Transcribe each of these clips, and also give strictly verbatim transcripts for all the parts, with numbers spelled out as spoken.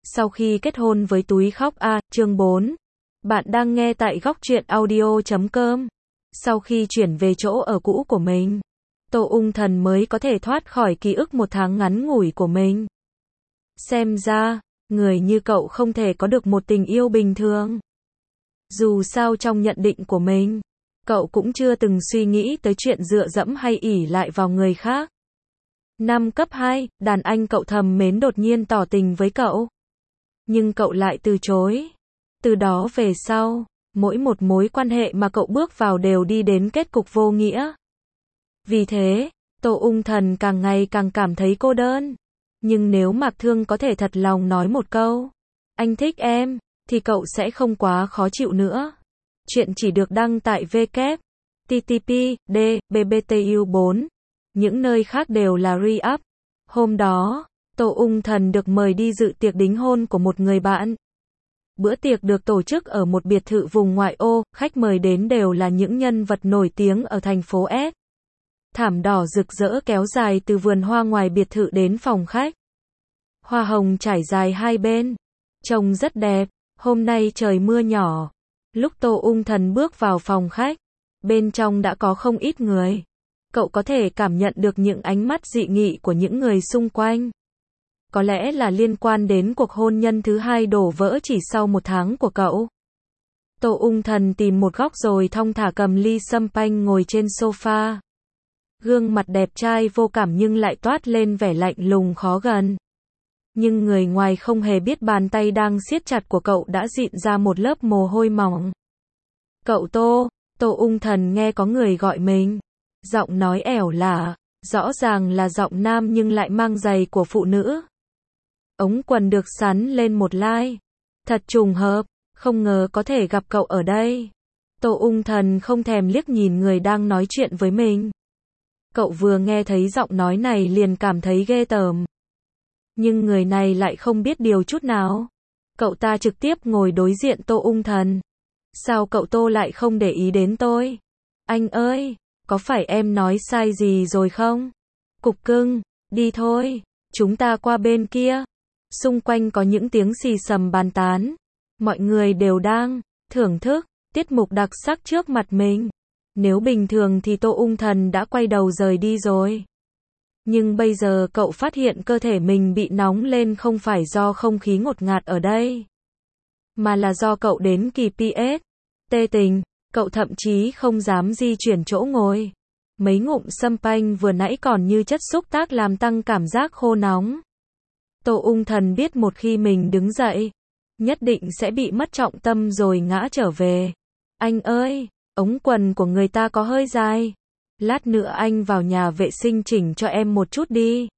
Sau khi kết hôn với túi khóc A, chương bốn. Bạn đang nghe tại góc truyện audio chấm com. Sau khi chuyển về chỗ ở cũ của mình, Tô Ung Thần mới có thể thoát khỏi ký ức một tháng ngắn ngủi của mình. Xem ra, người như cậu không thể có được một tình yêu bình thường. Dù sao trong nhận định của mình, cậu cũng chưa từng suy nghĩ tới chuyện dựa dẫm hay ỷ lại vào người khác. Năm cấp hai, đàn anh cậu thầm mến đột nhiên tỏ tình với cậu. Nhưng cậu lại từ chối. Từ đó về sau, mỗi một mối quan hệ mà cậu bước vào đều đi đến kết cục vô nghĩa. Vì thế, Tô Ung Thần càng ngày càng cảm thấy cô đơn. Nhưng nếu Mạc Thương có thể thật lòng nói một câu, anh thích em, thì cậu sẽ không quá khó chịu nữa. Chuyện chỉ được đăng tại w t t p d b b t u bốn. Những nơi khác đều là re-up. Hôm đó, Tô Ung Thần được mời đi dự tiệc đính hôn của một người bạn. Bữa tiệc được tổ chức ở một biệt thự vùng ngoại ô, khách mời đến đều là những nhân vật nổi tiếng ở thành phố S. Thảm đỏ rực rỡ kéo dài từ vườn hoa ngoài biệt thự đến phòng khách. Hoa hồng trải dài hai bên. Trông rất đẹp. Hôm nay trời mưa nhỏ. Lúc Tô Ung Thần bước vào phòng khách, bên trong đã có không ít người. Cậu có thể cảm nhận được những ánh mắt dị nghị của những người xung quanh. Có lẽ là liên quan đến cuộc hôn nhân thứ hai đổ vỡ chỉ sau một tháng của cậu. Tô Ung Thần tìm một góc rồi thong thả cầm ly champagne ngồi trên sofa. Gương mặt đẹp trai vô cảm nhưng lại toát lên vẻ lạnh lùng khó gần. Nhưng người ngoài không hề biết bàn tay đang siết chặt của cậu đã dịn ra một lớp mồ hôi mỏng. Cậu Tô, Tô Ung Thần nghe có người gọi mình. Giọng nói ẻo lả, rõ ràng là giọng nam nhưng lại mang giày của phụ nữ. Ống quần được sắn lên một lai. Thật trùng hợp, không ngờ có thể gặp cậu ở đây. Tô Ung Thần không thèm liếc nhìn người đang nói chuyện với mình. Cậu vừa nghe thấy giọng nói này liền cảm thấy ghê tởm. Nhưng người này lại không biết điều chút nào. Cậu ta trực tiếp ngồi đối diện Tô Ung Thần. Sao cậu Tô lại không để ý đến tôi? Anh ơi, có phải em nói sai gì rồi không? Cục cưng, đi thôi, chúng ta qua bên kia. Xung quanh có những tiếng xì xầm bàn tán. Mọi người đều đang thưởng thức tiết mục đặc sắc trước mặt mình. Nếu bình thường thì Tô Ung Thần đã quay đầu rời đi rồi. Nhưng bây giờ cậu phát hiện cơ thể mình bị nóng lên không phải do không khí ngột ngạt ở đây, mà là do cậu đến kỳ pê ét. Tê tình, cậu thậm chí không dám di chuyển chỗ ngồi. Mấy ngụm champagne vừa nãy còn như chất xúc tác làm tăng cảm giác khô nóng. Tô Ung Thần biết một khi mình đứng dậy, nhất định sẽ bị mất trọng tâm rồi ngã trở về. Anh ơi, ống quần của người ta có hơi dài. Lát nữa anh vào nhà vệ sinh chỉnh cho em một chút đi.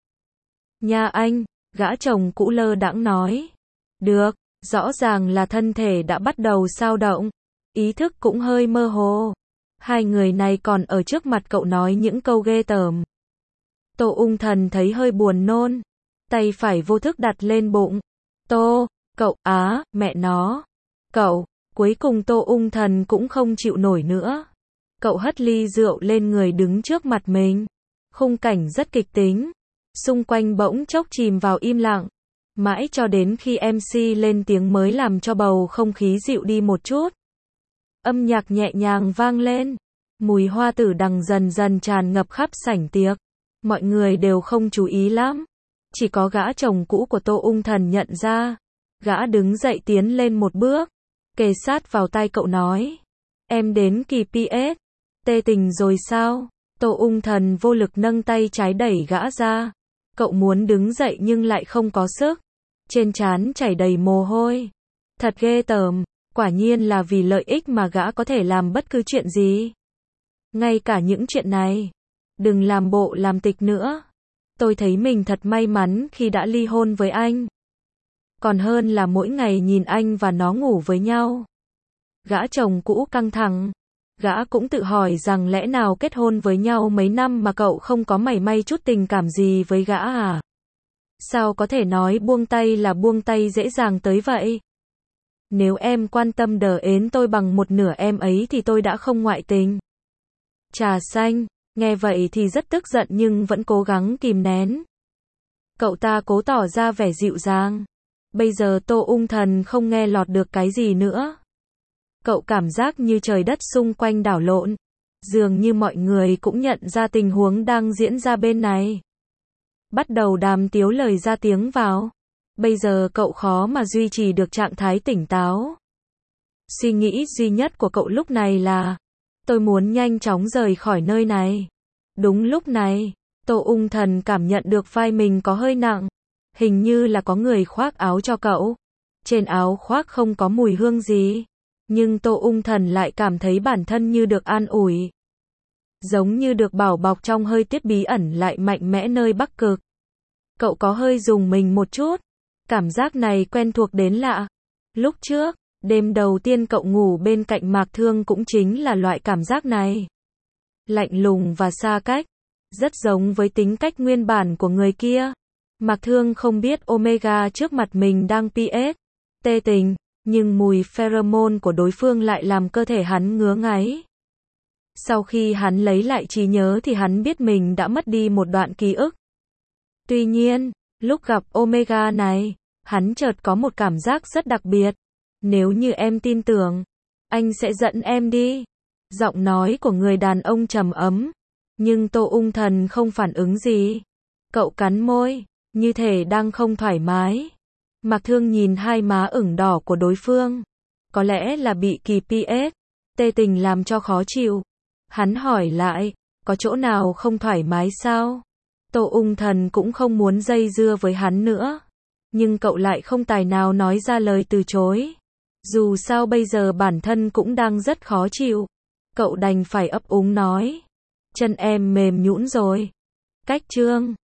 Nhà anh, gã chồng cũ lơ đãng nói. Được, rõ ràng là thân thể đã bắt đầu xao động. Ý thức cũng hơi mơ hồ. Hai người này còn ở trước mặt cậu nói những câu ghê tởm. Tô Ung Thần thấy hơi buồn nôn. Tay phải vô thức đặt lên bụng. Tô, cậu, á, mẹ nó. Cậu, cuối cùng Tô Ung Thần cũng không chịu nổi nữa. Cậu hất ly rượu lên người đứng trước mặt mình. Khung cảnh rất kịch tính. Xung quanh bỗng chốc chìm vào im lặng. Mãi cho đến khi em xê lên tiếng mới làm cho bầu không khí dịu đi một chút. Âm nhạc nhẹ nhàng vang lên. Mùi hoa tử đằng dần dần tràn ngập khắp sảnh tiệc. Mọi người đều không chú ý lắm. Chỉ có gã chồng cũ của Tô Ung Thần nhận ra. Gã đứng dậy tiến lên một bước. Kề sát vào tai cậu nói. Em đến kỳ pê ét. Tê tình rồi sao? Tô Ung Thần vô lực nâng tay trái đẩy gã ra. Cậu muốn đứng dậy nhưng lại không có sức. Trên trán chảy đầy mồ hôi. Thật ghê tởm. Quả nhiên là vì lợi ích mà gã có thể làm bất cứ chuyện gì. Ngay cả những chuyện này. Đừng làm bộ làm tịch nữa. Tôi thấy mình thật may mắn khi đã ly hôn với anh. Còn hơn là mỗi ngày nhìn anh và nó ngủ với nhau. Gã chồng cũ căng thẳng. Gã cũng tự hỏi rằng lẽ nào kết hôn với nhau mấy năm mà cậu không có mảy may chút tình cảm gì với gã à? Sao có thể nói buông tay là buông tay dễ dàng tới vậy? Nếu em quan tâm đờ ến tôi bằng một nửa em ấy thì tôi đã không ngoại tình. Trà xanh, nghe vậy thì rất tức giận nhưng vẫn cố gắng kìm nén. Cậu ta cố tỏ ra vẻ dịu dàng. Bây giờ Tô Ung Thần không nghe lọt được cái gì nữa. Cậu cảm giác như trời đất xung quanh đảo lộn. Dường như mọi người cũng nhận ra tình huống đang diễn ra bên này. Bắt đầu đàm tiếu lời ra tiếng vào. Bây giờ cậu khó mà duy trì được trạng thái tỉnh táo. Suy nghĩ duy nhất của cậu lúc này là, tôi muốn nhanh chóng rời khỏi nơi này. Đúng lúc này, Tô Ung Thần cảm nhận được vai mình có hơi nặng. Hình như là có người khoác áo cho cậu. Trên áo khoác không có mùi hương gì. Nhưng Tô Ung Thần lại cảm thấy bản thân như được an ủi. Giống như được bảo bọc trong hơi tiết bí ẩn lại mạnh mẽ nơi Bắc Cực. Cậu có hơi rùng mình một chút. Cảm giác này quen thuộc đến lạ. Lúc trước, đêm đầu tiên cậu ngủ bên cạnh Mạc Thương cũng chính là loại cảm giác này. Lạnh lùng và xa cách. Rất giống với tính cách nguyên bản của người kia. Mạc Thương không biết Omega trước mặt mình đang pê ét, tê tình, nhưng mùi pheromone của đối phương lại làm cơ thể hắn ngứa ngáy. Sau khi hắn lấy lại trí nhớ thì hắn biết mình đã mất đi một đoạn ký ức. Tuy nhiên, lúc gặp Omega này, hắn chợt có một cảm giác rất đặc biệt. Nếu như em tin tưởng, anh sẽ dẫn em đi. Giọng nói của người đàn ông trầm ấm, nhưng Tô Ung Thần không phản ứng gì. Cậu cắn môi, như thể đang không thoải mái. Mạc Thương nhìn hai má ửng đỏ của đối phương. Có lẽ là bị kỳ pê ét, tê tình làm cho khó chịu. Hắn hỏi lại, có chỗ nào không thoải mái sao? Tô Ung Thần cũng không muốn dây dưa với hắn nữa. Nhưng cậu lại không tài nào nói ra lời từ chối. Dù sao bây giờ bản thân cũng đang rất khó chịu. Cậu đành phải ấp úng nói. Chân em mềm nhũn rồi. Cách chương